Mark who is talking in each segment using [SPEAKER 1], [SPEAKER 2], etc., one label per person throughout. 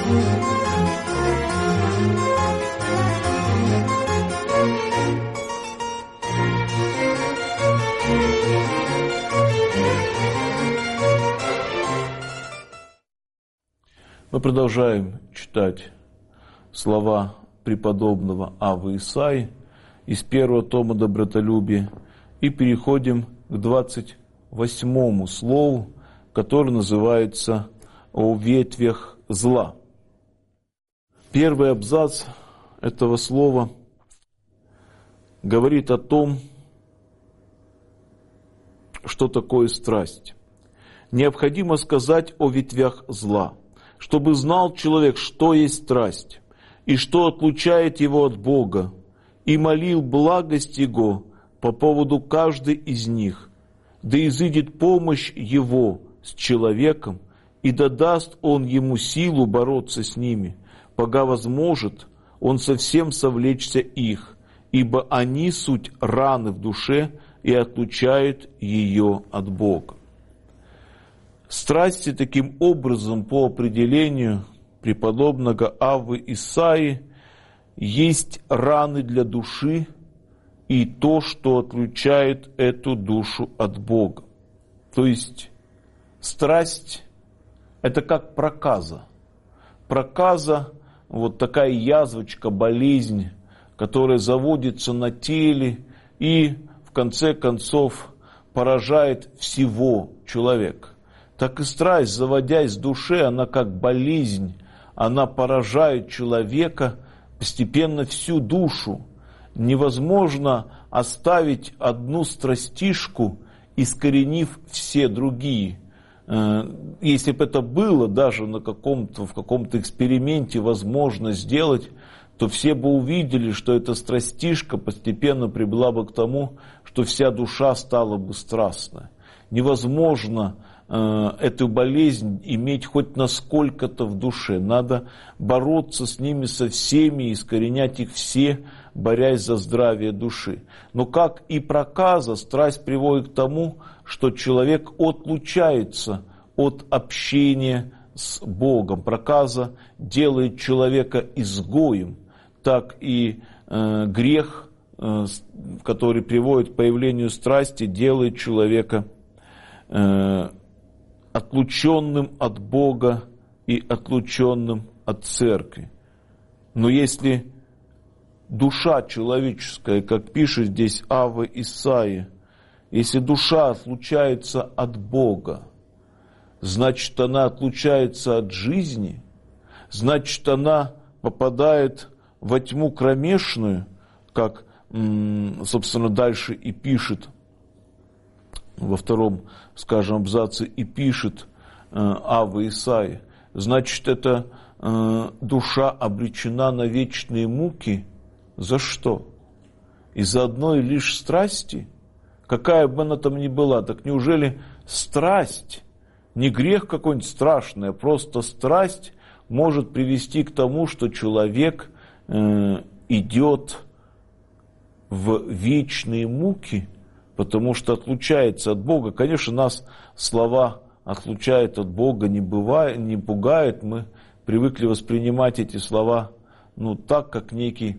[SPEAKER 1] Мы продолжаем читать слова преподобного Аввы Исаии из первого тома «Добротолюбие» и переходим к 28-му слову, которое называется «О ветвях зла». Первый абзац этого слова говорит о том, что такое страсть. Необходимо сказать о ветвях зла, чтобы знал человек, что есть страсть, и что отлучает его от Бога, и молил благость Его по поводу каждой из них, да изыдет помощь Его с человеком, и да даст Он ему силу бороться с ними, пога возможет Он совсем совлечься их, ибо они суть раны в душе и отлучают ее от Бога. Страсти, таким образом, по определению преподобного Аввы Исаии, есть раны для души и то, что отлучает эту душу от Бога. То есть страсть – это как проказа. Проказа – вот такая язвочка, болезнь, которая заводится на теле и, в конце концов, поражает всего человека. Так и страсть, заводясь в душе, она как болезнь, она поражает человека, постепенно всю душу. Невозможно оставить одну страстишку, искоренив все другие. Если бы это было даже в каком-то эксперименте возможно сделать, то все бы увидели, что эта страстишка постепенно привела бы к тому, что вся душа стала бы страстной. Невозможно эту болезнь иметь хоть насколько-то в душе. Надо бороться с ними со всеми, искоренять их все, борясь за здравие души. Но как и проказа, страсть приводит к тому, что человек отлучается от общения с Богом. Проказа делает человека изгоем. Так и грех, который приводит к появлению страсти, делает человека отлученным от Бога и отлученным от церкви. Но если душа человеческая, как пишет здесь Авва Исаия, если душа отлучается от Бога, значит, она отлучается от жизни, значит, она попадает во тьму кромешную, как, собственно, дальше и пишет во втором, скажем, абзаце и пишет Авва Исаия, значит, эта душа обречена на вечные муки. За что? Из-за одной лишь страсти? Какая бы она там ни была, так неужели страсть, не грех какой-нибудь страшный, а просто страсть может привести к тому, что человек идет в вечные муки, потому что отлучается от Бога. Конечно, нас слова «отлучает от Бога» не пугают. Мы привыкли воспринимать эти слова так, как некий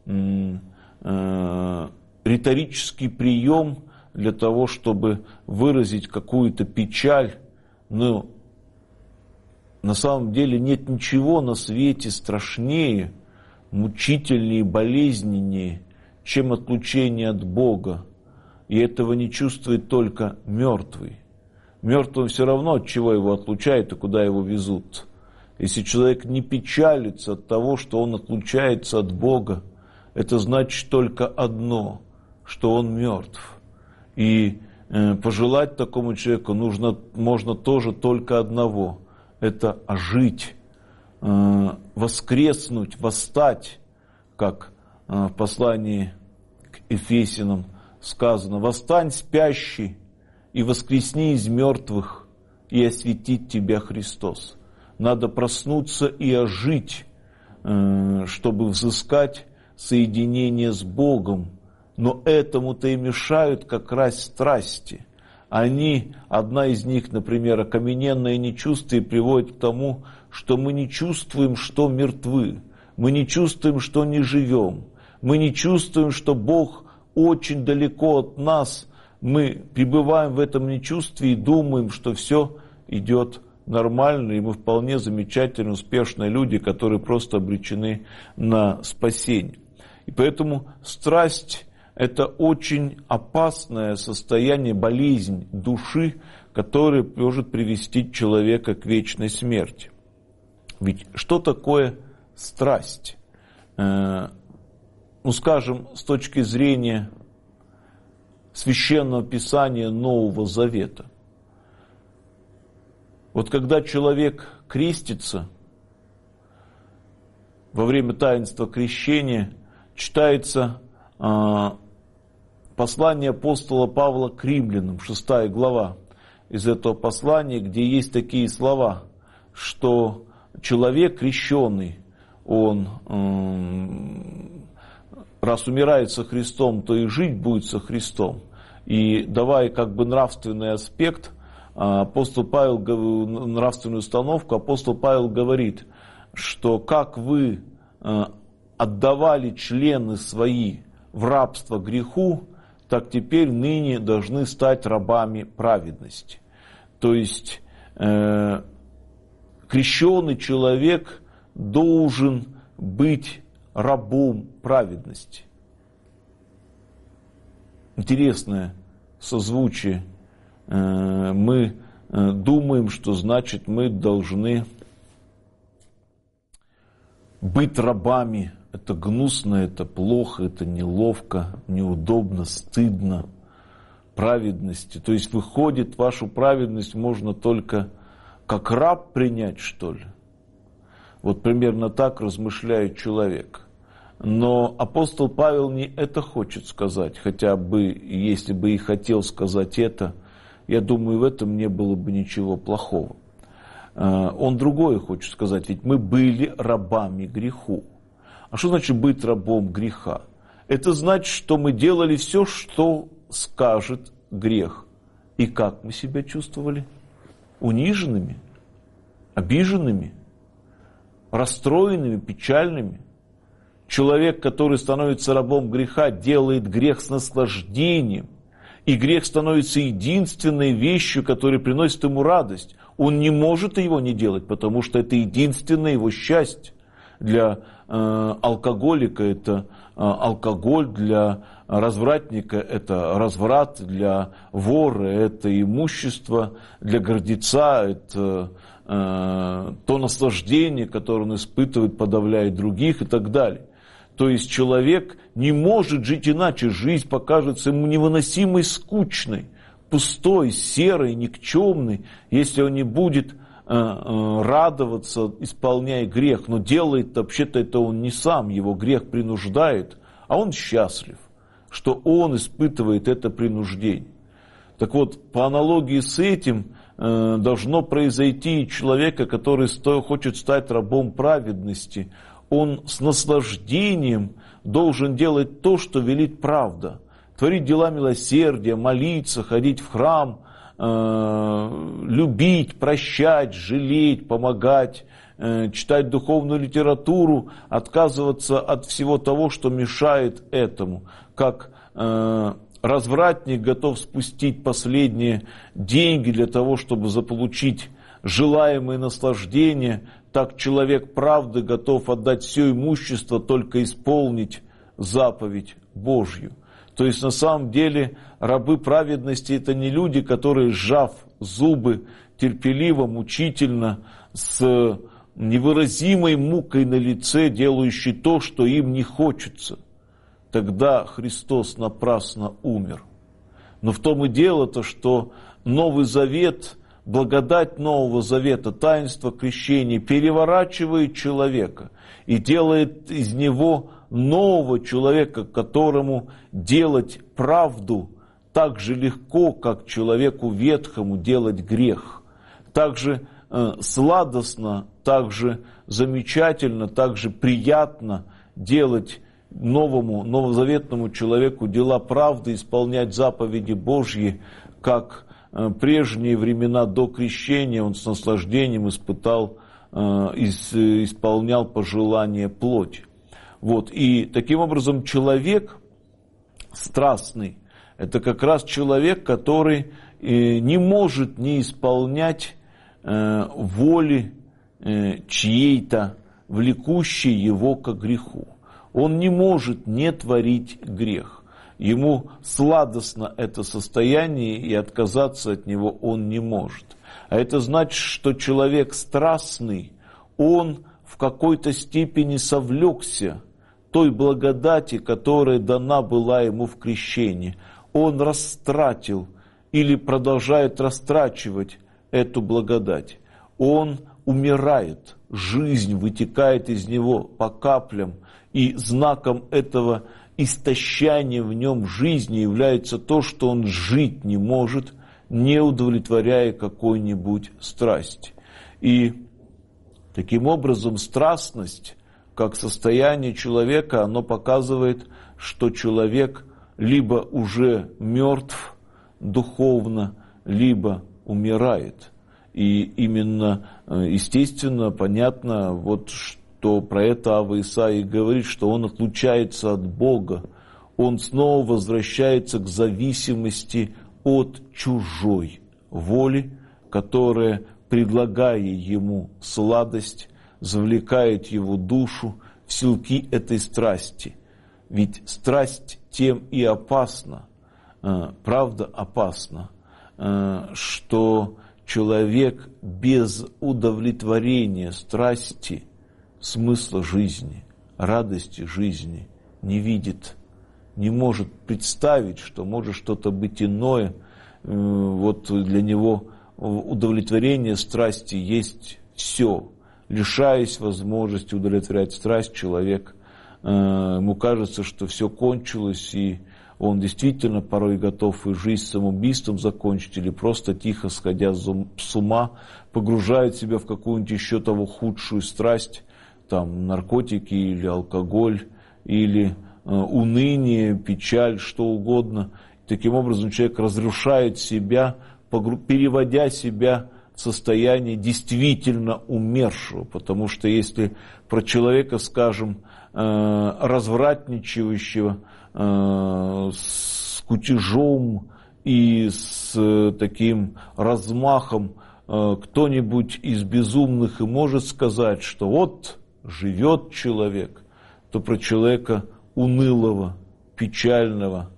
[SPEAKER 1] риторический прием для того, чтобы выразить какую-то печаль. Но на самом деле нет ничего на свете страшнее, мучительнее, болезненнее, чем отлучение от Бога. И этого не чувствует только мертвый. Мертвый все равно, от чего его отлучают и куда его везут. Если человек не печалится от того, что он отлучается от Бога, это значит только одно, что он мертв. И пожелать такому человеку можно тоже только одного. Это ожить, воскреснуть, восстать, как в послании к Ефесянам сказано: «Восстань, спящий, и воскресни из мертвых, и осветит тебя Христос». Надо проснуться и ожить, чтобы взыскать соединение с Богом. Но этому-то и мешают как раз страсти. Одна из них, например, окамененное нечувствие, приводит к тому, что мы не чувствуем, что мертвы, мы не чувствуем, что не живем, мы не чувствуем, что Бог очень далеко от нас, мы пребываем в этом нечувствии и думаем, что все идет нормально, и мы вполне замечательные, успешные люди, которые просто обречены на спасение. И поэтому страсть – это очень опасное состояние, болезнь души, которая может привести человека к вечной смерти. Ведь что такое страсть? Скажем, с точки зрения Священного Писания Нового Завета. Вот когда человек крестится, во время таинства крещения читается послание апостола Павла к римлянам, 6 глава из этого послания, где есть такие слова, что человек крещенный, он, раз умирает со Христом, то и жить будет со Христом. И давая нравственный аспект, апостол Павел, нравственную установку, апостол Павел говорит, что как вы отдавали члены свои в рабство греху, так теперь ныне должны стать рабами праведности. То есть крещенный человек должен быть рабом праведности. Интересное созвучие. Мы думаем, что значит мы должны быть рабами. Это гнусно, это плохо, это неловко, неудобно, стыдно. Праведности. То есть выходит, вашу праведность можно только как раб принять, что ли? Вот примерно так размышляет человек. Но апостол Павел не это хочет сказать, хотя бы, если бы и хотел сказать это, я думаю, в этом не было бы ничего плохого. Он другое хочет сказать, ведь мы были рабами греху. А что значит быть рабом греха? Это значит, что мы делали все, что скажет грех. И как мы себя чувствовали? Униженными, обиженными, расстроенными, печальными. Человек, который становится рабом греха, делает грех с наслаждением. И грех становится единственной вещью, которая приносит ему радость. Он не может его не делать, потому что это единственное его счастье. Для алкоголика это алкоголь, для развратника это разврат, для вора это имущество, для гордеца это то наслаждение, которое он испытывает, подавляет других и так далее. То есть человек не может жить иначе, жизнь покажется ему невыносимой, скучной, пустой, серой, никчемной, если он не будет радоваться, исполняя грех. Но делает вообще-то это он не сам, его грех принуждает, а он счастлив, что он испытывает это принуждение. Так вот, по аналогии с этим должно произойти и человека, который хочет стать рабом праведности. Он с наслаждением должен делать то, что велит правда. Творить дела милосердия, молиться, ходить в храм, любить, прощать, жалеть, помогать, читать духовную литературу, отказываться от всего того, что мешает этому. Как развратник готов спустить последние деньги для того, чтобы заполучить желаемое наслаждение, так человек правды готов отдать все имущество, только исполнить заповедь Божью. То есть на самом деле рабы праведности это не люди, которые, сжав зубы, терпеливо, мучительно, с невыразимой мукой на лице, делающие то, что им не хочется. Тогда Христос напрасно умер. Но в том и дело-то, что Новый Завет, благодать Нового Завета, таинство крещения переворачивает человека и делает из него нового человека, которому делать правду так же легко, как человеку ветхому делать грех. Так же сладостно, так же замечательно, так же приятно делать новому, новозаветному человеку дела правды, исполнять заповеди Божьи, как прежние времена до крещения он с наслаждением испытал исполнял пожелания плоти. Вот. И таким образом человек страстный – это как раз человек, который не может не исполнять воли чьей-то, влекущей его к греху. Он не может не творить грех. Ему сладостно это состояние, и отказаться от него он не может. А это значит, что человек страстный, он в какой-то степени совлекся той благодати, которая дана была ему в крещении. Он растратил или продолжает растрачивать эту благодать. Он умирает, жизнь вытекает из него по каплям, и знаком этого истощания в нем жизни является то, что он жить не может, не удовлетворяя какой-нибудь страсти. И таким образом страстность, как состояние человека, оно показывает, что человек либо уже мертв духовно, либо умирает. И именно, естественно, понятно, вот что про это Авва Исаия говорит, что он отлучается от Бога, он снова возвращается к зависимости от чужой воли, которая, предлагая ему сладость, завлекает его душу в селки этой страсти. Ведь страсть тем и опасна, правда опасна, что человек без удовлетворения страсти смысла жизни, радости жизни не видит, не может представить, что может что-то быть иное. Вот для него удовлетворение страсти есть все. Лишаясь возможности удовлетворять страсть, человек, ему кажется, что все кончилось, и он действительно порой готов и жизнь самоубийством закончить, или просто тихо, сходя с ума, погружает себя в какую-нибудь еще того худшую страсть, там, наркотики или алкоголь, или уныние, печаль, что угодно. Таким образом человек разрушает себя, переводя себя в состояние действительно умершего. Потому что если про человека, скажем, развратничающего, с кутежом и с таким размахом кто-нибудь из безумных и может сказать, что вот живет человек, то про человека унылого, печального,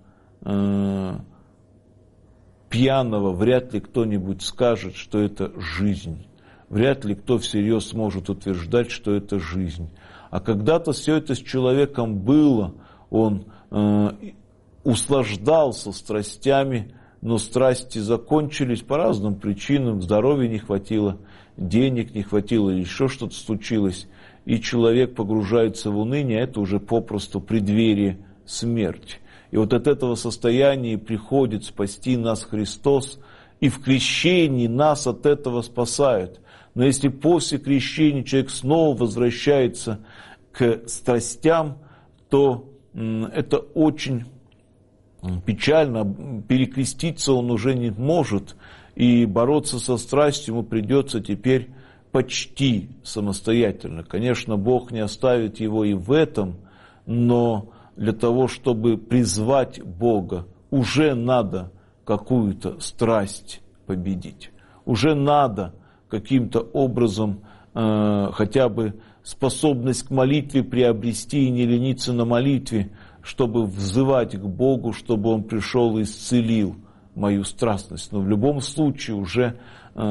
[SPEAKER 1] пьяного вряд ли кто-нибудь скажет, что это жизнь. Вряд ли кто всерьез сможет утверждать, что это жизнь. А когда-то все это с человеком было, он услаждался страстями, но страсти закончились по разным причинам, здоровья не хватило, денег не хватило, или еще что-то случилось, и человек погружается в уныние, это уже попросту преддверие смерти. И вот от этого состояния приходит спасти нас Христос, и в крещении нас от этого спасают. Но если после крещения человек снова возвращается к страстям, то это очень печально, перекреститься он уже не может, и бороться со страстью ему придется теперь почти самостоятельно. Конечно, Бог не оставит его и в этом, но для того, чтобы призвать Бога, уже надо какую-то страсть победить. Уже надо каким-то образом хотя бы способность к молитве приобрести и не лениться на молитве, чтобы взывать к Богу, чтобы Он пришел и исцелил мою страстность. Но в любом случае уже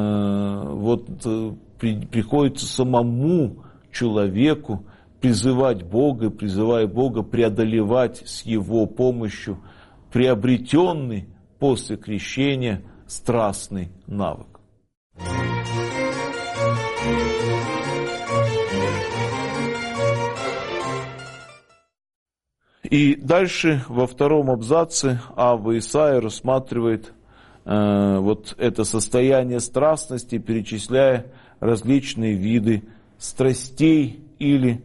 [SPEAKER 1] приходится самому человеку призывать Бога, призывая Бога преодолевать с Его помощью приобретенный после крещения страстный навык. И дальше во втором абзаце Авва Исаия рассматривает вот это состояние страстности, перечисляя различные виды страстей или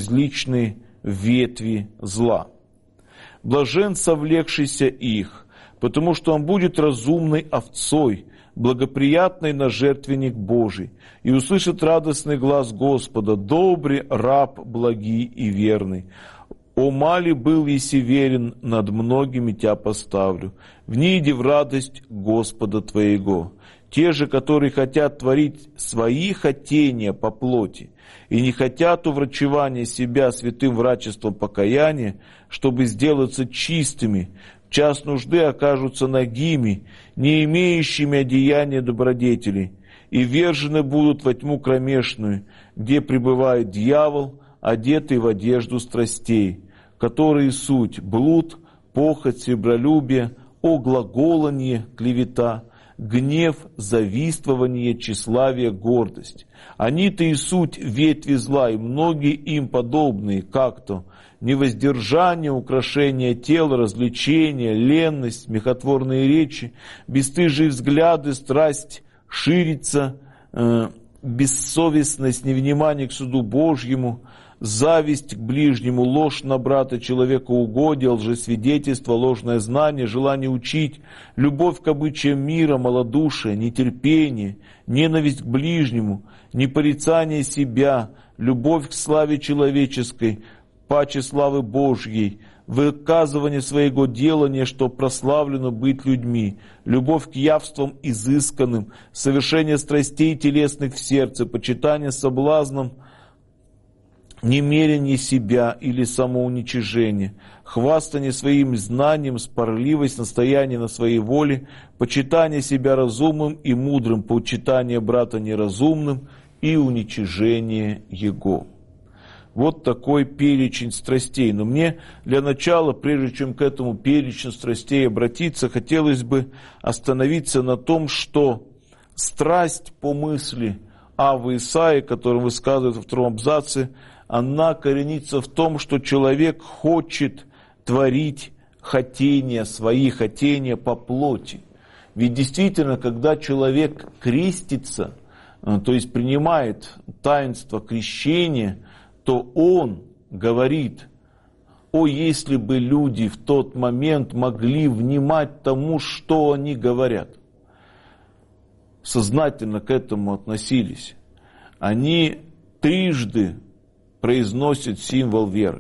[SPEAKER 1] различные ветви зла. «Блажен совлекшийся их, потому что он будет разумной овцой, благоприятный на жертвенник Божий, и услышит радостный глас Господа: «Добрый раб, благий и верный. О, мали был еси верен, над многими тебя поставлю. Вниди в радость Господа твоего». Те же, которые хотят творить свои хотения по плоти и не хотят уврачевания себя святым врачеством покаяния, чтобы сделаться чистыми, в час нужды окажутся нагими, не имеющими одеяния добродетелей, и вержены будут во тьму кромешную, где пребывает дьявол, одетый в одежду страстей, которые суть блуд, похоть, себролюбие, оглаголанье, клевета, гнев, завистование, тщеславие, гордость. Они-то и суть ветви зла, и многие им подобные, как-то невоздержание, украшение тела, развлечения, ленность, смехотворные речи, бесстыжие взгляды, страсть ширится, бессовестность, невнимание к суду Божьему, зависть к ближнему, ложь на брата, человекоугодие, лжесвидетельство, ложное знание, желание учить, любовь к обычаям мира, малодушие, нетерпение, ненависть к ближнему, непорицание себя, любовь к славе человеческой, паче славы Божьей, выказывание своего делания, что прославлено быть людьми, любовь к явствам изысканным, совершение страстей телесных в сердце, почитание соблазном, немерение себя или самоуничижение, хвастание своим знанием, спорливость, настояние на своей воле, почитание себя разумным и мудрым, почитание брата неразумным и уничижение его. Вот такой перечень страстей. Но мне для начала, прежде чем к этому перечню страстей обратиться, хотелось бы остановиться на том, что страсть по мысли Аввы Исаии, которую высказывает во втором абзаце, она коренится в том, что человек хочет творить хотения, свои хотения по плоти. Ведь действительно, когда человек крестится, то есть принимает таинство крещения, то он говорит: «О, если бы люди в тот момент могли внимать тому, что они говорят», сознательно к этому относились. Они трижды произносят символ веры.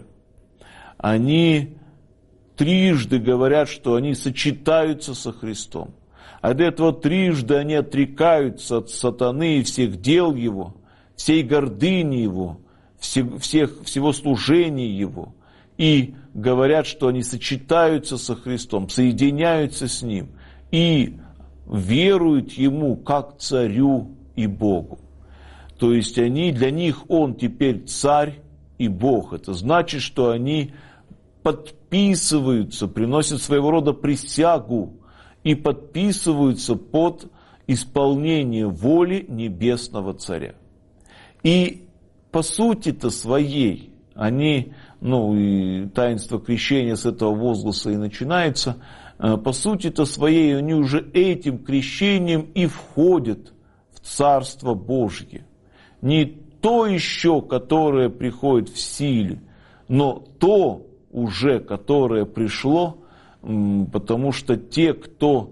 [SPEAKER 1] Они трижды говорят, что они сочетаются со Христом. От этого трижды они отрекаются от сатаны и всех дел его, всей гордыни его, всего служения его. И говорят, что они сочетаются со Христом, соединяются с Ним и веруют Ему как царю и Богу. То есть для них Он теперь царь и Бог. Это значит, что они подписываются, приносят своего рода присягу и подписываются под исполнение воли небесного царя. И по сути-то своей они, и таинство крещения с этого возгласа и начинается, по сути-то своей они уже этим крещением и входят в Царство Божье. Не то еще, которое приходит в силе, но то уже, которое пришло, потому что те, кто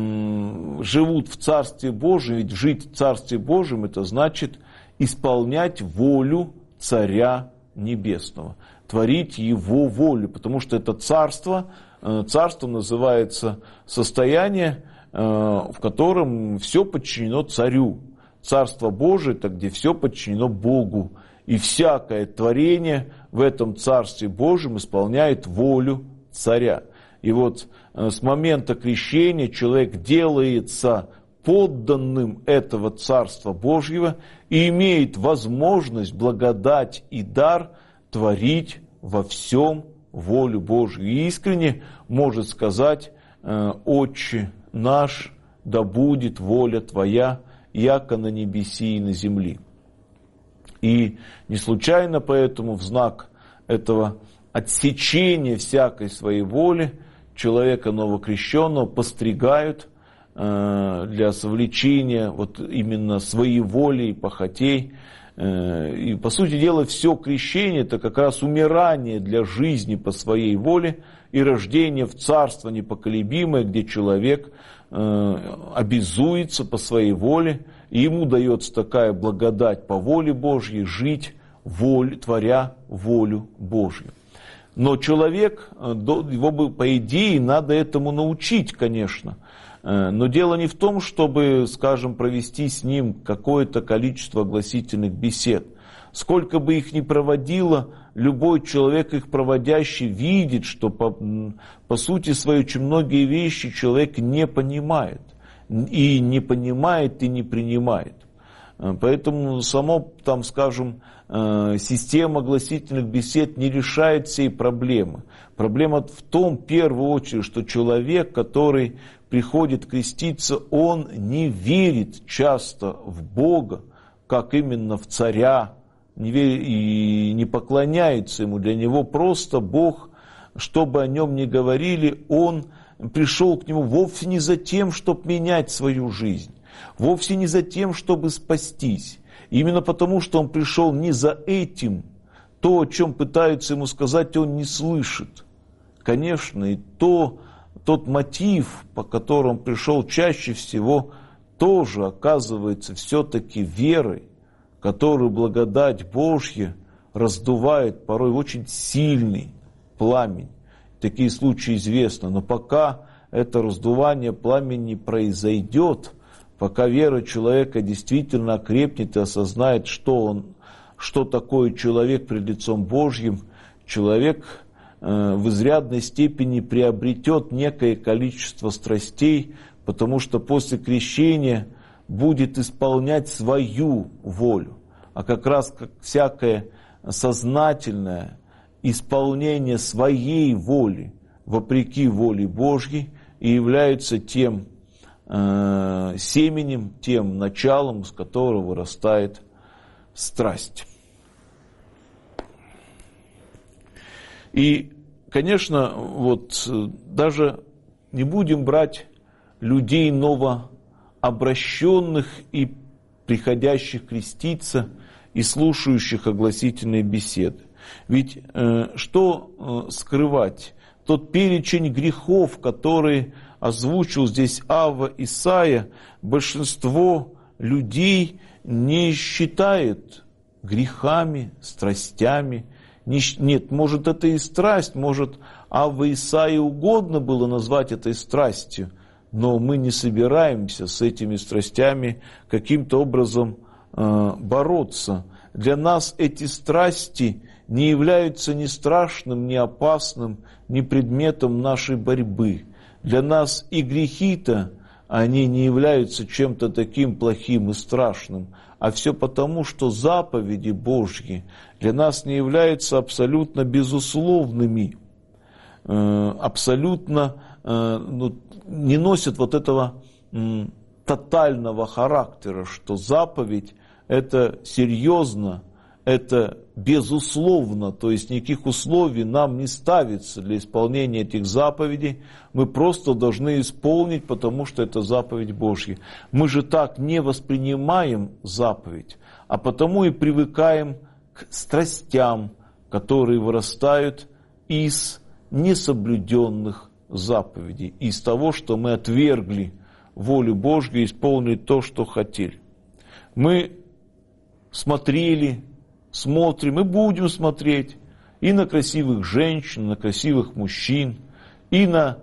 [SPEAKER 1] живут в Царстве Божьем, ведь жить в Царстве Божьем, это значит исполнять волю Царя Небесного, творить Его волю, потому что это царством называется состояние, в котором все подчинено Царю. Царство Божие, это где все подчинено Богу. И всякое творение в этом Царстве Божьем исполняет волю Царя. И вот с момента крещения человек делается подданным этого Царства Божьего и имеет возможность, благодать и дар творить во всем волю Божью. И искренне может сказать: «Отче наш, да будет воля Твоя, яко на небеси и на земли». И не случайно поэтому в знак этого отсечения всякой своей воли человека новокрещенного постригают для совлечения вот именно своей воли и похотей, И, по сути дела, все крещение – это как раз умирание для жизни по своей воле и рождение в царство непоколебимое, где человек обязуется по своей воле, и ему дается такая благодать по воле Божьей жить, творя волю Божью. Но человек, его бы, по идее, надо этому научить, конечно. Но дело не в том, чтобы, скажем, провести с ним какое-то количество огласительных бесед. Сколько бы их ни проводило, любой человек, их проводящий, видит, что по сути своей очень многие вещи человек не понимает. И не понимает, и не принимает. Поэтому само, там, скажем, система огласительных бесед не решает всей проблемы. Проблема в том, в первую очередь, что человек, который приходит креститься, он не верит часто в Бога, как именно в царя, и не поклоняется ему. Для него просто Бог, что бы о нем ни говорили, он пришел к нему вовсе не за тем, чтобы менять свою жизнь, вовсе не за тем, чтобы спастись. Именно потому, что он пришел не за этим, то, о чем пытаются ему сказать, он не слышит. Конечно, и тот мотив, по которому пришел чаще всего, тоже оказывается все-таки верой, которую благодать Божья раздувает порой очень сильный пламень. Такие случаи известны, но пока это раздувание пламени не произойдет, пока вера человека действительно окрепнет и осознает, что такое человек пред лицом Божьим, человек в изрядной степени приобретет некое количество страстей, потому что после крещения будет исполнять свою волю. А как раз как всякое сознательное исполнение своей воли, вопреки воле Божьей, и является тем семенем, тем началом, с которого вырастает страсть. И, конечно, даже не будем брать людей новообращенных и приходящих креститься и слушающих огласительные беседы. Ведь что скрывать? Тот перечень грехов, который озвучил здесь Авва Исаия, большинство людей не считает грехами, страстями. Нет, может, это и страсть, может, Авва Исаии угодно было назвать этой страстью, но мы не собираемся с этими страстями каким-то образом бороться. Для нас эти страсти не являются ни страшным, ни опасным, ни предметом нашей борьбы. Для нас и грехи-то, они не являются чем-то таким плохим и страшным, а все потому, что заповеди Божьи для нас не являются абсолютно безусловными, абсолютно не носят этого тотального характера, что заповедь – это серьезно, это безусловно, то есть никаких условий нам не ставится для исполнения этих заповедей, мы просто должны исполнить, потому что это заповедь Божья. Мы же так не воспринимаем заповедь, а потому и привыкаем к страстям, которые вырастают из несоблюденных заповедей, из того, что мы отвергли волю Божью и исполнили то, что хотели. Мы смотрели, смотрим и будем смотреть и на красивых женщин, на красивых мужчин, и на,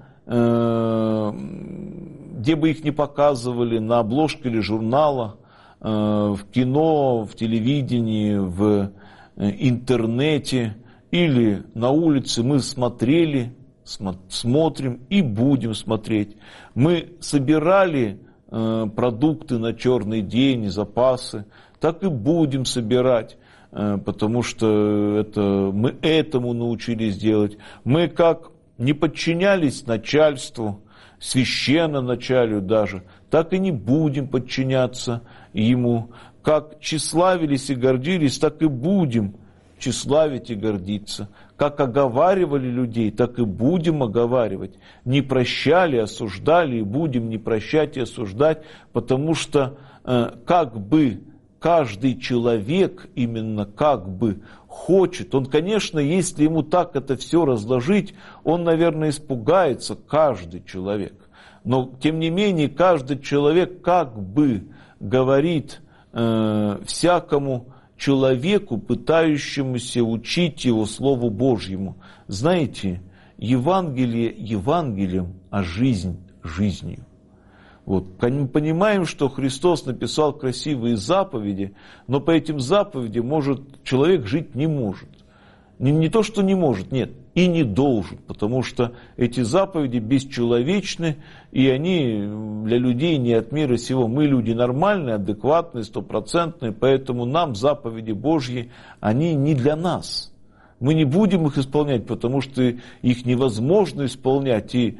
[SPEAKER 1] где бы их ни показывали, на обложке или журнала, в кино, в телевидении, в интернете или на улице. Мы смотрели, смотрим и будем смотреть. Мы собирали продукты на черный день, запасы, так и будем собирать, потому что мы этому научились делать. Мы как не подчинялись начальству, священноначалию даже, так и не будем подчиняться ему. Как тщеславились и гордились, так и будем тщеславить и гордиться. Как оговаривали людей, так и будем оговаривать. Не прощали, осуждали, и будем не прощать и осуждать, потому что как бы каждый человек именно как бы хочет. Он, конечно, если ему так это все разложить, он, наверное, испугается, каждый человек. Но, тем не менее, каждый человек как бы говорит всякому человеку, пытающемуся учить его Слову Божьему: знаете, Евангелие Евангелием, а жизнь жизнью. Вот. Мы понимаем, что Христос написал красивые заповеди, но по этим заповедям человек жить не может. Не то, что не может, нет, и не должен, потому что эти заповеди бесчеловечны, и они для людей не от мира сего. Мы люди нормальные, адекватные, стопроцентные, поэтому нам заповеди Божьи, они не для нас. Мы не будем их исполнять, потому что их невозможно исполнять, и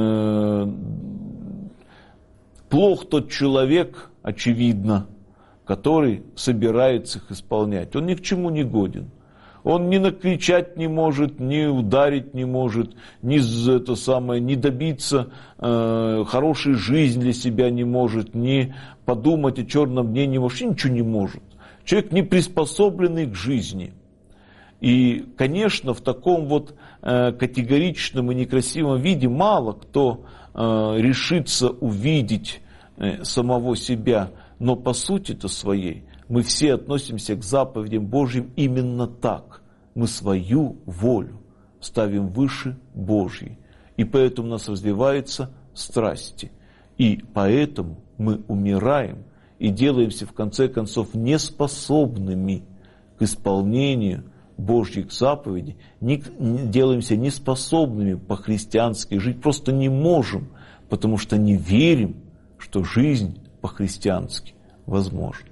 [SPEAKER 1] плох тот человек, очевидно, который собирается их исполнять. Он ни к чему не годен. Он ни накричать не может, ни ударить не может, ни добиться хорошей жизни для себя не может, ни подумать о черном дне не может, ничего не может. Человек не приспособленный к жизни. И, конечно, в таком вот категоричном и некрасивом виде мало кто решится увидеть самого себя, но по сути-то своей мы все относимся к заповедям Божьим именно так. Мы свою волю ставим выше Божьей, и поэтому у нас развиваются страсти, и поэтому мы умираем и делаемся в конце концов неспособными к исполнению Божьих заповедей, делаемся неспособными по-христиански жить, просто не можем, потому что не верим, что жизнь по-христиански возможна.